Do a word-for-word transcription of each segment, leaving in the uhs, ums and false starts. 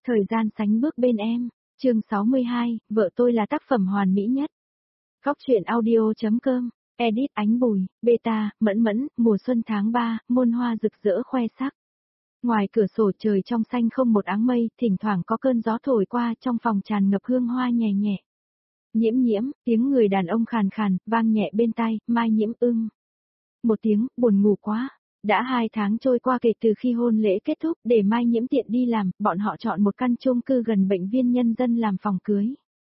Thời gian sánh bước bên em, chương sáu mươi hai, vợ tôi là tác phẩm hoàn mỹ nhất. Góc truyện audio.com, edit Ánh Bùi, beta, Mẫn Mẫn, mùa xuân tháng ba, muôn hoa rực rỡ khoe sắc. Ngoài cửa sổ trời trong xanh không một áng mây, thỉnh thoảng có cơn gió thổi qua, trong phòng tràn ngập hương hoa nhẹ nhẹ. Nhiễm nhiễm, tiếng người đàn ông khàn khàn, vang nhẹ bên tai, Mai Nhiễm ưng. Một tiếng, buồn ngủ quá. Đã hai tháng trôi qua kể từ khi hôn lễ kết thúc, để Mai Nhiễm tiện đi làm, bọn họ chọn một căn chung cư gần bệnh viện nhân dân làm phòng cưới.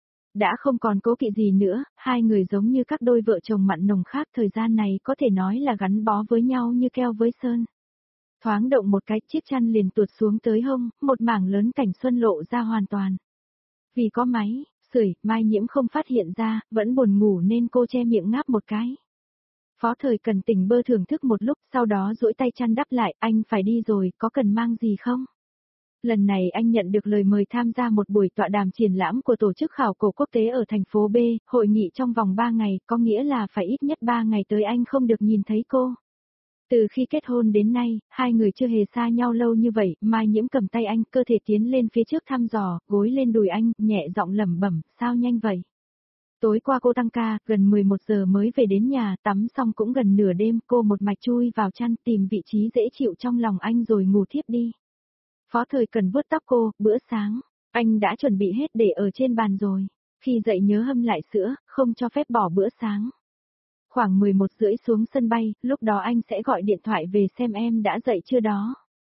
Đã không còn cố kỵ gì nữa, hai người giống như các đôi vợ chồng mặn nồng khác, thời gian này có thể nói là gắn bó với nhau như keo với sơn. Thoáng động một cái, chiếc chăn liền tuột xuống tới hông, một mảng lớn cảnh xuân lộ ra hoàn toàn. Vì có máy sưởi, Mai Nhiễm không phát hiện ra, vẫn buồn ngủ nên cô che miệng ngáp một cái. Phó Thời Cần tỉnh bơ thưởng thức một lúc, sau đó duỗi tay chăn đắp lại, anh phải đi rồi, có cần mang gì không? Lần này anh nhận được lời mời tham gia một buổi tọa đàm triển lãm của tổ chức khảo cổ quốc tế ở thành phố B, hội nghị trong vòng ba ngày, có nghĩa là phải ít nhất ba ngày tới anh không được nhìn thấy cô. Từ khi kết hôn đến nay, hai người chưa hề xa nhau lâu như vậy, Mai Nhiễm cầm tay anh, cơ thể tiến lên phía trước thăm dò, gối lên đùi anh, nhẹ giọng lẩm bẩm, sao nhanh vậy? Tối qua cô tăng ca, gần mười một giờ mới về đến nhà, tắm xong cũng gần nửa đêm, cô một mạch chui vào chăn tìm vị trí dễ chịu trong lòng anh rồi ngủ thiếp đi. Phó Thời Cần vuốt tóc cô, bữa sáng, anh đã chuẩn bị hết để ở trên bàn rồi. Khi dậy nhớ hâm lại sữa, không cho phép bỏ bữa sáng. Khoảng mười một rưỡi xuống sân bay, lúc đó anh sẽ gọi điện thoại về xem em đã dậy chưa đó.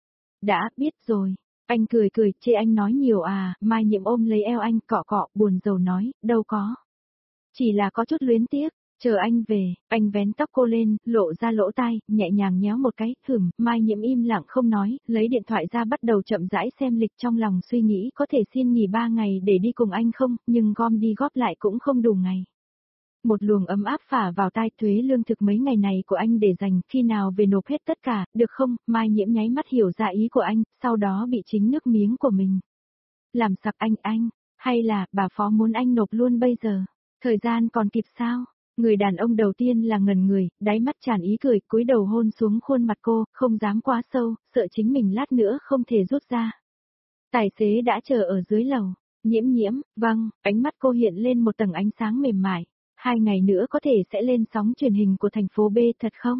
Đã, biết rồi. Anh cười cười, chê anh nói nhiều à, Mai Nhiễm ôm lấy eo anh, cọ cọ, buồn rầu nói, đâu có. Chỉ là có chút luyến tiếc, chờ anh về, anh vén tóc cô lên, lộ ra lỗ tai, nhẹ nhàng nhéo một cái, hửm, Mai Nhiễm im lặng không nói, lấy điện thoại ra bắt đầu chậm rãi xem lịch, trong lòng suy nghĩ có thể xin nghỉ ba ngày để đi cùng anh không, nhưng gom đi góp lại cũng không đủ ngày. Một luồng ấm áp phả vào tai, thuế lương thực mấy ngày này của anh để dành, khi nào về nộp hết tất cả, được không? Mai Nhiễm nháy mắt hiểu ra ý của anh, sau đó bị chính nước miếng của mình làm sặc. Anh anh, hay là bà Phó muốn anh nộp luôn bây giờ? Thời gian còn kịp sao? Người đàn ông đầu tiên là ngẩn người, đáy mắt tràn ý cười, cúi đầu hôn xuống khuôn mặt cô, không dám quá sâu, sợ chính mình lát nữa không thể rút ra. Tài xế đã chờ ở dưới lầu. Nhiễm nhiễm, vâng, ánh mắt cô hiện lên một tầng ánh sáng mềm mại. Hai ngày nữa có thể sẽ lên sóng truyền hình của thành phố B thật không?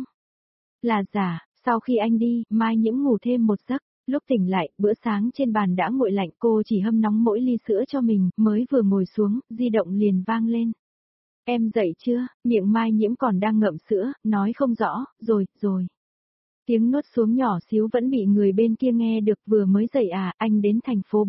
Là giả, sau khi anh đi, Mai Nhiễm ngủ thêm một giấc. Lúc tỉnh lại, bữa sáng trên bàn đã nguội lạnh, cô chỉ hâm nóng mỗi ly sữa cho mình, mới vừa ngồi xuống, di động liền vang lên. Em dậy chưa? Miệng Mai Nhiễm còn đang ngậm sữa, nói không rõ, rồi, rồi. Tiếng nuốt xuống nhỏ xíu vẫn bị người bên kia nghe được, vừa mới dậy à, anh đến thành phố B.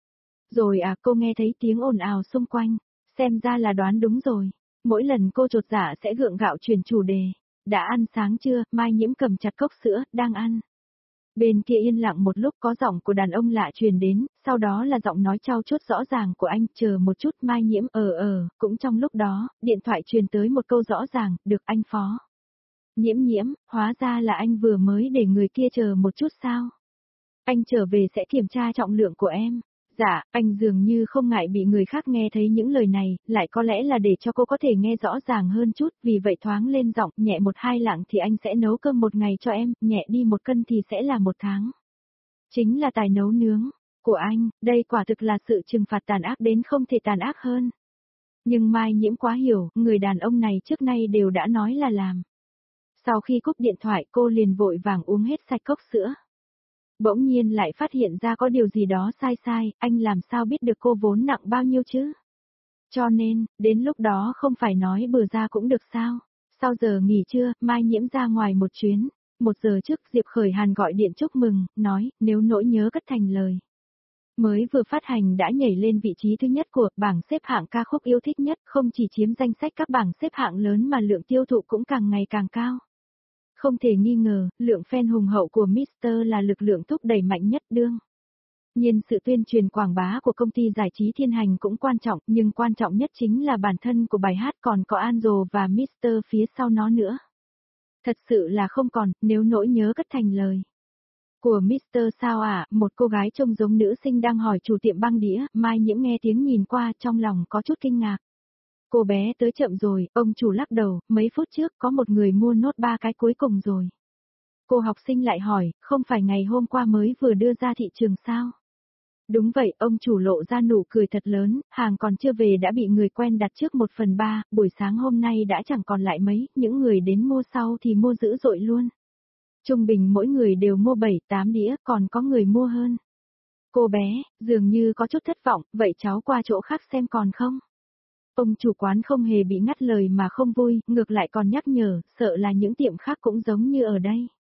Rồi à, cô nghe thấy tiếng ồn ào xung quanh, xem ra là đoán đúng rồi. Mỗi lần cô chột dạ sẽ gượng gạo chuyển chủ đề. Đã ăn sáng chưa? Mai Nhiễm cầm chặt cốc sữa, đang ăn. Bên kia yên lặng một lúc, có giọng của đàn ông lạ truyền đến, sau đó là giọng nói trao chuốt rõ ràng của anh, chờ một chút. Mai Nhiễm ờ ờ, cũng trong lúc đó, điện thoại truyền tới một câu rõ ràng, được anh Phó. Nhiễm nhiễm, hóa ra là anh vừa mới để người kia chờ một chút sao? Anh trở về sẽ kiểm tra trọng lượng của em. Dạ, anh dường như không ngại bị người khác nghe thấy những lời này, lại có lẽ là để cho cô có thể nghe rõ ràng hơn chút, vì vậy thoáng lên giọng, nhẹ một hai lạng thì anh sẽ nấu cơm một ngày cho em, nhẹ đi một cân thì sẽ là một tháng. Chính là tài nấu nướng của anh, đây quả thực là sự trừng phạt tàn ác đến không thể tàn ác hơn. Nhưng Mai Nhiễm quá hiểu, người đàn ông này trước nay đều đã nói là làm. Sau khi cúp điện thoại cô liền vội vàng uống hết sạch cốc sữa. Bỗng nhiên lại phát hiện ra có điều gì đó sai sai, anh làm sao biết được cô vốn nặng bao nhiêu chứ? Cho nên, đến lúc đó không phải nói bừa ra cũng được sao? Sau giờ nghỉ trưa, Mai Nhiễm ra ngoài một chuyến. Một giờ trước Diệp Khởi Hàn gọi điện chúc mừng, nói, nếu nỗi nhớ cất thành lời. Mới vừa phát hành đã nhảy lên vị trí thứ nhất của bảng xếp hạng ca khúc yêu thích nhất, không chỉ chiếm danh sách các bảng xếp hạng lớn mà lượng tiêu thụ cũng càng ngày càng cao. Không thể nghi ngờ, lượng fan hùng hậu của mít tơ là lực lượng thúc đẩy mạnh nhất đương. Nhiên sự tuyên truyền quảng bá của công ty giải trí Thiên Hành cũng quan trọng, nhưng quan trọng nhất chính là bản thân của bài hát, còn có Angel và mít tơ phía sau nó nữa. Thật sự là không còn, nếu nỗi nhớ cất thành lời. Của mít tơ sao ạ? À? Một cô gái trông giống nữ sinh đang hỏi chủ tiệm băng đĩa, Mai Nhiễm nghe tiếng nhìn qua, trong lòng có chút kinh ngạc. Cô bé tới chậm rồi, ông chủ lắc đầu, mấy phút trước có một người mua nốt ba cái cuối cùng rồi. Cô học sinh lại hỏi, không phải ngày hôm qua mới vừa đưa ra thị trường sao? Đúng vậy, ông chủ lộ ra nụ cười thật lớn, hàng còn chưa về đã bị người quen đặt trước một phần ba, buổi sáng hôm nay đã chẳng còn lại mấy, những người đến mua sau thì mua dữ dội luôn. Trung bình mỗi người đều mua bảy tám đĩa, còn có người mua hơn. Cô bé, dường như có chút thất vọng, vậy cháu qua chỗ khác xem còn không? Ông chủ quán không hề bị ngắt lời mà không vui, ngược lại còn nhắc nhở, sợ là những tiệm khác cũng giống như ở đây.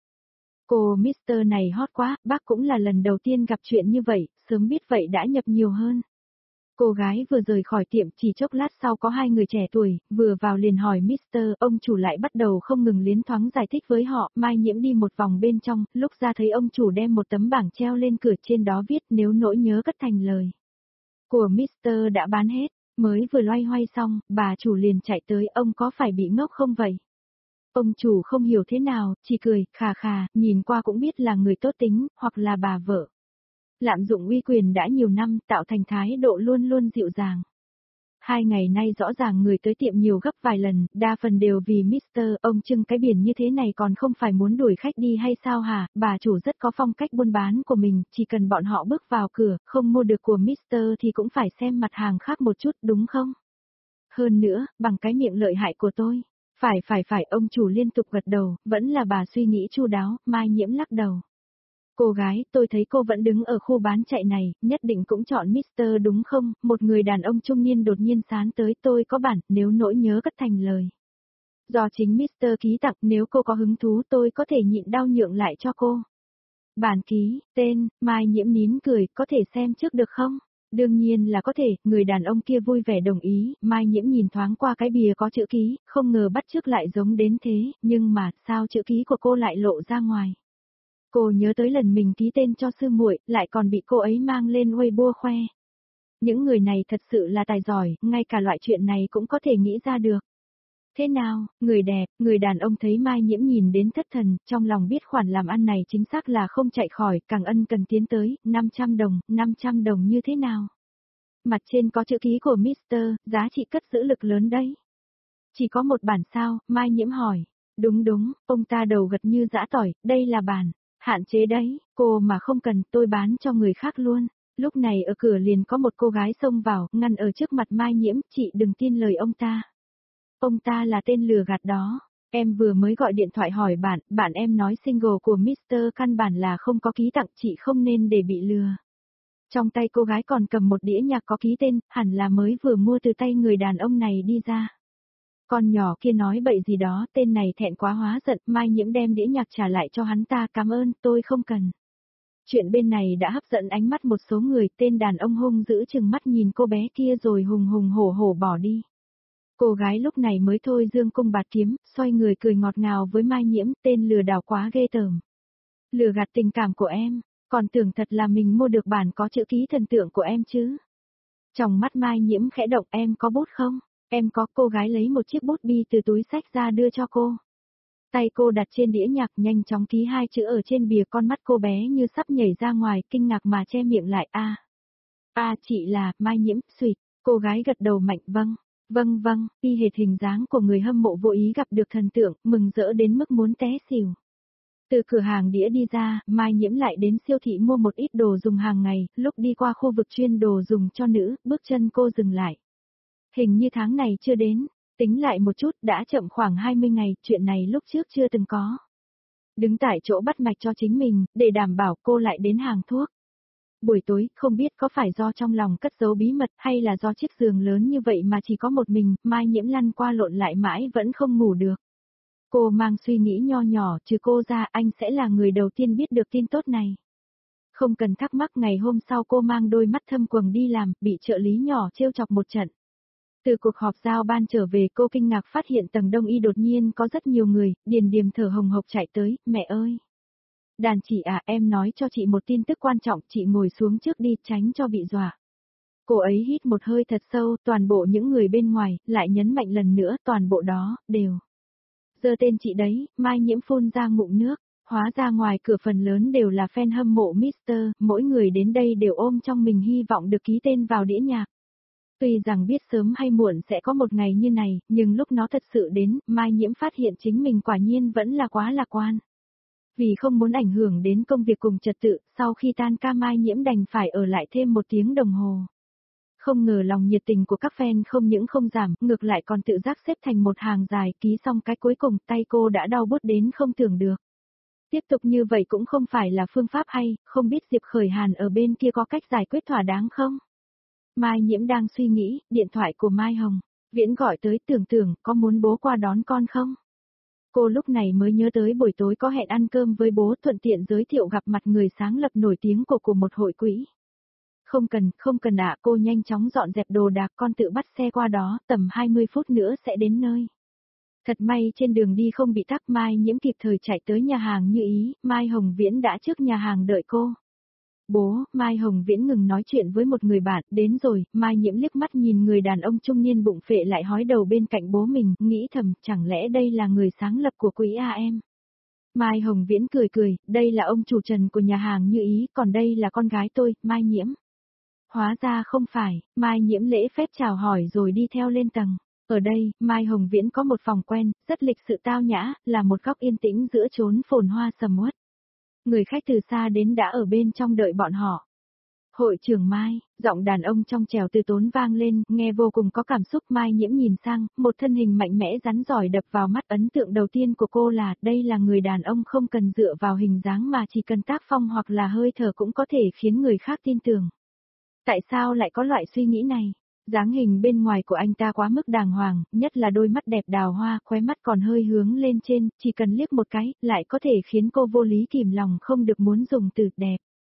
Cô Mister này hot quá, bác cũng là lần đầu tiên gặp chuyện như vậy, sớm biết vậy đã nhập nhiều hơn. Cô gái vừa rời khỏi tiệm chỉ chốc lát sau có hai người trẻ tuổi, vừa vào liền hỏi Mister, ông chủ lại bắt đầu không ngừng liến thoáng giải thích với họ, Mai Nhiễm đi một vòng bên trong, lúc ra thấy ông chủ đem một tấm bảng treo lên cửa trên đó viết nếu nỗi nhớ cất thành lời. Của Mister đã bán hết, mới vừa loay hoay xong, bà chủ liền chạy tới, ông có phải bị ngốc không vậy? Ông chủ không hiểu thế nào, chỉ cười, khà khà, nhìn qua cũng biết là người tốt tính, hoặc là bà vợ. Lạm dụng uy quyền đã nhiều năm, tạo thành thái độ luôn luôn dịu dàng. Hai ngày nay rõ ràng người tới tiệm nhiều gấp vài lần, đa phần đều vì Mister, ông trưng cái biển như thế này còn không phải muốn đuổi khách đi hay sao hả, bà chủ rất có phong cách buôn bán của mình, chỉ cần bọn họ bước vào cửa, không mua được của Mister thì cũng phải xem mặt hàng khác một chút đúng không? Hơn nữa, bằng cái miệng lợi hại của tôi. Phải phải phải, ông chủ liên tục gật đầu, vẫn là bà suy nghĩ chu đáo, Mai Nhiễm lắc đầu. Cô gái, tôi thấy cô vẫn đứng ở khu bán chạy này, nhất định cũng chọn Mister đúng không? Một người đàn ông trung niên đột nhiên sán tới, tôi có bản, nếu nỗi nhớ cất thành lời. Do chính Mister ký tặng, nếu cô có hứng thú tôi có thể nhịn đau nhượng lại cho cô. Bản ký, tên, Mai Nhiễm nín cười, có thể xem trước được không? Đương nhiên là có thể, người đàn ông kia vui vẻ đồng ý, Mai Nhiễm nhìn thoáng qua cái bìa có chữ ký, không ngờ bắt chước lại giống đến thế, nhưng mà sao chữ ký của cô lại lộ ra ngoài. Cô nhớ tới lần mình ký tên cho sư muội, lại còn bị cô ấy mang lên Weibo khoe. Những người này thật sự là tài giỏi, ngay cả loại chuyện này cũng có thể nghĩ ra được. Thế nào, người đẹp, người đàn ông thấy Mai Nhiễm nhìn đến thất thần, trong lòng biết khoản làm ăn này chính xác là không chạy khỏi, càng ân cần tiến tới, năm trăm đồng, năm trăm đồng như thế nào? Mặt trên có chữ ký của Mister, giá trị cất giữ lực lớn đấy. Chỉ có một bản sao, Mai Nhiễm hỏi. Đúng đúng, ông ta đầu gật như giã tỏi, đây là bản, hạn chế đấy, cô mà không cần, tôi bán cho người khác luôn. Lúc này ở cửa liền có một cô gái xông vào, ngăn ở trước mặt Mai Nhiễm, chị đừng tin lời ông ta. Ông ta là tên lừa gạt đó. Em vừa mới gọi điện thoại hỏi bạn, bạn em nói single của Mister căn bản là không có ký tặng, chị không nên để bị lừa. Trong tay cô gái còn cầm một đĩa nhạc có ký tên, hẳn là mới vừa mua từ tay người đàn ông này đi ra. Con nhỏ kia nói bậy gì đó, tên này thẹn quá hóa giận, Mai Nhiễm đem đĩa nhạc trả lại cho hắn ta, cảm ơn, tôi không cần. Chuyện bên này đã hấp dẫn ánh mắt một số người, tên đàn ông hung dữ chừng mắt nhìn cô bé kia rồi hùng hùng hổ hổ bỏ đi. Cô gái lúc này mới thôi dương cung bạt kiếm, xoay người cười ngọt ngào với Mai Nhiễm, tên lừa đảo quá ghê tởm. Lừa gạt tình cảm của em, còn tưởng thật là mình mua được bản có chữ ký thần tượng của em chứ. Trong mắt Mai Nhiễm khẽ động, em có bút không? Em có, cô gái lấy một chiếc bút bi từ túi xách ra đưa cho cô. Tay cô đặt trên đĩa nhạc nhanh chóng ký hai chữ ở trên bìa, con mắt cô bé như sắp nhảy ra ngoài, kinh ngạc mà che miệng lại. A, a à, chị là, Mai Nhiễm, xuyệt, cô gái gật đầu mạnh vâng. Vâng vâng, y hệt hình dáng của người hâm mộ vô ý gặp được thần tượng, mừng rỡ đến mức muốn té xỉu. Từ cửa hàng đĩa đi ra, Mai Nhiễm lại đến siêu thị mua một ít đồ dùng hàng ngày, lúc đi qua khu vực chuyên đồ dùng cho nữ, bước chân cô dừng lại. Hình như tháng này chưa đến, tính lại một chút đã chậm khoảng hai mươi ngày, chuyện này lúc trước chưa từng có. Đứng tại chỗ bắt mạch cho chính mình, để đảm bảo cô lại đến hàng thuốc. Buổi tối, không biết có phải do trong lòng cất giấu bí mật hay là do chiếc giường lớn như vậy mà chỉ có một mình, Mai Nhiễm lăn qua lộn lại mãi vẫn không ngủ được. Cô mang suy nghĩ nho nhỏ, trừ cô ra anh sẽ là người đầu tiên biết được tin tốt này. Không cần thắc mắc, ngày hôm sau cô mang đôi mắt thâm quầng đi làm, bị trợ lý nhỏ trêu chọc một trận. Từ cuộc họp giao ban trở về cô kinh ngạc phát hiện tầng đông y đột nhiên có rất nhiều người, Điền Điềm thở hồng hộc chạy tới, mẹ ơi. Đàn chị à, em nói cho chị một tin tức quan trọng, chị ngồi xuống trước đi, tránh cho bị dọa. Cô ấy hít một hơi thật sâu, toàn bộ những người bên ngoài, lại nhấn mạnh lần nữa, toàn bộ đó, đều. Giơ tên chị đấy, Mai Nhiễm phun ra ngụm nước, hóa ra ngoài cửa phần lớn đều là fan hâm mộ Mister, mỗi người đến đây đều ôm trong mình hy vọng được ký tên vào đĩa nhạc. Tuy rằng biết sớm hay muộn sẽ có một ngày như này, nhưng lúc nó thật sự đến, Mai Nhiễm phát hiện chính mình quả nhiên vẫn là quá lạc quan. Vì không muốn ảnh hưởng đến công việc cùng trật tự, sau khi tan ca Mai Nhiễm đành phải ở lại thêm một tiếng đồng hồ. Không ngờ lòng nhiệt tình của các fan không những không giảm, ngược lại còn tự giác xếp thành một hàng dài, ký xong cái cuối cùng tay cô đã đau bút đến không tưởng được. Tiếp tục như vậy cũng không phải là phương pháp hay, không biết Diệp Khởi Hàn ở bên kia có cách giải quyết thỏa đáng không? Mai Nhiễm đang suy nghĩ, điện thoại của Mai Hồng Viễn gọi tới, tưởng tưởng, có muốn bố qua đón con không? Cô lúc này mới nhớ tới buổi tối có hẹn ăn cơm với bố, thuận tiện giới thiệu gặp mặt người sáng lập nổi tiếng của của một hội quỹ. Không cần, không cần ạ, cô nhanh chóng dọn dẹp đồ đạc, con tự bắt xe qua đó, tầm hai mươi phút nữa sẽ đến nơi. Thật may trên đường đi không bị tắc, Mai Nhiễm kịp thời chạy tới nhà hàng như ý, Mai Hồng Viễn đã trước nhà hàng đợi cô. Bố, Mai Hồng Viễn ngừng nói chuyện với một người bạn, đến rồi, Mai Nhiễm liếc mắt nhìn người đàn ông trung niên bụng phệ lại hói đầu bên cạnh bố mình, nghĩ thầm, chẳng lẽ đây là người sáng lập của quỹ a em. Mai Hồng Viễn cười cười, đây là ông chủ Trần của nhà hàng như ý, còn đây là con gái tôi, Mai Nhiễm. Hóa ra không phải, Mai Nhiễm lễ phép chào hỏi rồi đi theo lên tầng. Ở đây, Mai Hồng Viễn có một phòng quen, rất lịch sự tao nhã, là một góc yên tĩnh giữa chốn phồn hoa sầm uất. Người khách từ xa đến đã ở bên trong đợi bọn họ. Hội trưởng Mai, giọng đàn ông trong trẻo từ tốn vang lên, nghe vô cùng có cảm xúc. Mai Nhiễm nhìn sang, một thân hình mạnh mẽ rắn giỏi đập vào mắt. Ấn tượng đầu tiên của cô là, đây là người đàn ông không cần dựa vào hình dáng mà chỉ cần tác phong hoặc là hơi thở cũng có thể khiến người khác tin tưởng. Tại sao lại có loại suy nghĩ này? Dáng hình bên ngoài của anh ta quá mức đàng hoàng, nhất là đôi mắt đẹp đào hoa, khóe mắt còn hơi hướng lên trên, chỉ cần liếc một cái, lại có thể khiến cô vô lý kìm lòng không được muốn dùng từ đẹp.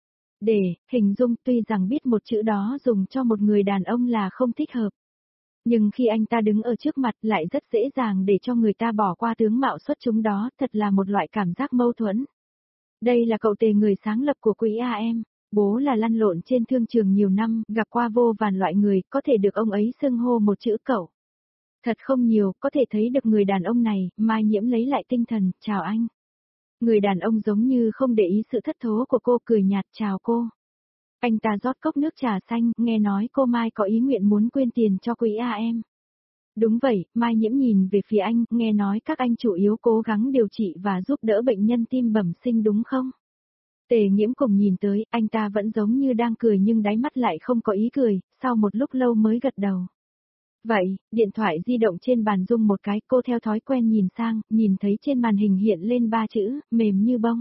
Để hình dung, tuy rằng biết một chữ đó dùng cho một người đàn ông là không thích hợp. Nhưng khi anh ta đứng ở trước mặt lại rất dễ dàng để cho người ta bỏ qua tướng mạo xuất chúng đó, thật là một loại cảm giác mâu thuẫn. Đây là cậu Tề, người sáng lập của quỹ a em. Bố là lăn lộn trên thương trường nhiều năm, gặp qua vô vàn loại người, có thể được ông ấy xưng hô một chữ cậu. Thật không nhiều, có thể thấy được người đàn ông này. Mai Nhiễm lấy lại tinh thần, chào anh. Người đàn ông giống như không để ý sự thất thố của cô, cười nhạt, chào cô. Anh ta rót cốc nước trà xanh, nghe nói cô Mai có ý nguyện muốn quyên tiền cho quỹ a em. Đúng vậy, Mai Nhiễm nhìn về phía anh, nghe nói các anh chủ yếu cố gắng điều trị và giúp đỡ bệnh nhân tim bẩm sinh đúng không? Tề Nghiễm cùng nhìn tới, anh ta vẫn giống như đang cười nhưng đáy mắt lại không có ý cười, sau một lúc lâu mới gật đầu. Vậy, điện thoại di động trên bàn rung một cái, cô theo thói quen nhìn sang, nhìn thấy trên màn hình hiện lên ba chữ, mềm như bông.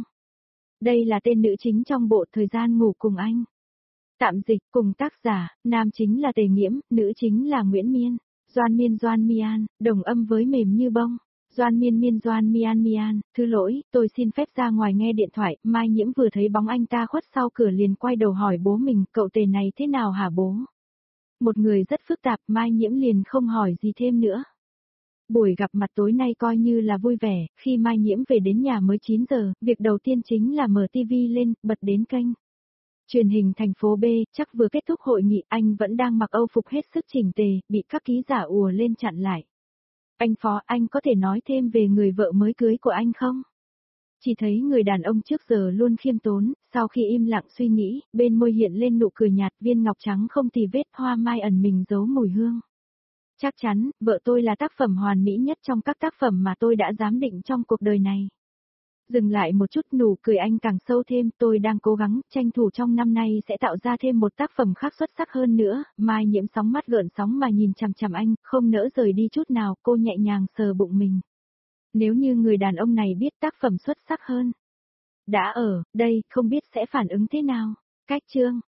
Đây là tên nữ chính trong bộ Thời gian ngủ cùng anh. Tạm dịch, cùng tác giả, nam chính là Tề Nghiễm, nữ chính là Nguyễn Miên, Doan Miên Doan Mian, đồng âm với mềm như bông. Doan Miên Miên Doan Mian Mian, thứ lỗi, tôi xin phép ra ngoài nghe điện thoại. Mai Nhiễm vừa thấy bóng anh ta khuất sau cửa liền quay đầu hỏi bố mình, cậu Tề này thế nào hả bố? Một người rất phức tạp, Mai Nhiễm liền không hỏi gì thêm nữa. Buổi gặp mặt tối nay coi như là vui vẻ, khi Mai Nhiễm về đến nhà mới chín giờ, việc đầu tiên chính là mở tivi lên, bật đến kênh truyền hình thành phố B. Chắc vừa kết thúc hội nghị, anh vẫn đang mặc âu phục hết sức chỉnh tề, bị các ký giả ùa lên chặn lại. Anh Phó, anh có thể nói thêm về người vợ mới cưới của anh không? Chỉ thấy người đàn ông trước giờ luôn khiêm tốn, sau khi im lặng suy nghĩ, bên môi hiện lên nụ cười nhạt, viên ngọc trắng không tì vết, hoa mai ẩn mình giấu mùi hương. Chắc chắn, vợ tôi là tác phẩm hoàn mỹ nhất trong các tác phẩm mà tôi đã giám định trong cuộc đời này. Dừng lại một chút, nụ cười anh càng sâu thêm, tôi đang cố gắng, tranh thủ trong năm nay sẽ tạo ra thêm một tác phẩm khác xuất sắc hơn nữa. Mai Nhiễm sóng mắt gợn sóng mà nhìn chằm chằm anh, không nỡ rời đi chút nào, cô nhẹ nhàng sờ bụng mình. Nếu như người đàn ông này biết tác phẩm xuất sắc hơn, đã ở đây, không biết sẽ phản ứng thế nào. Cách chương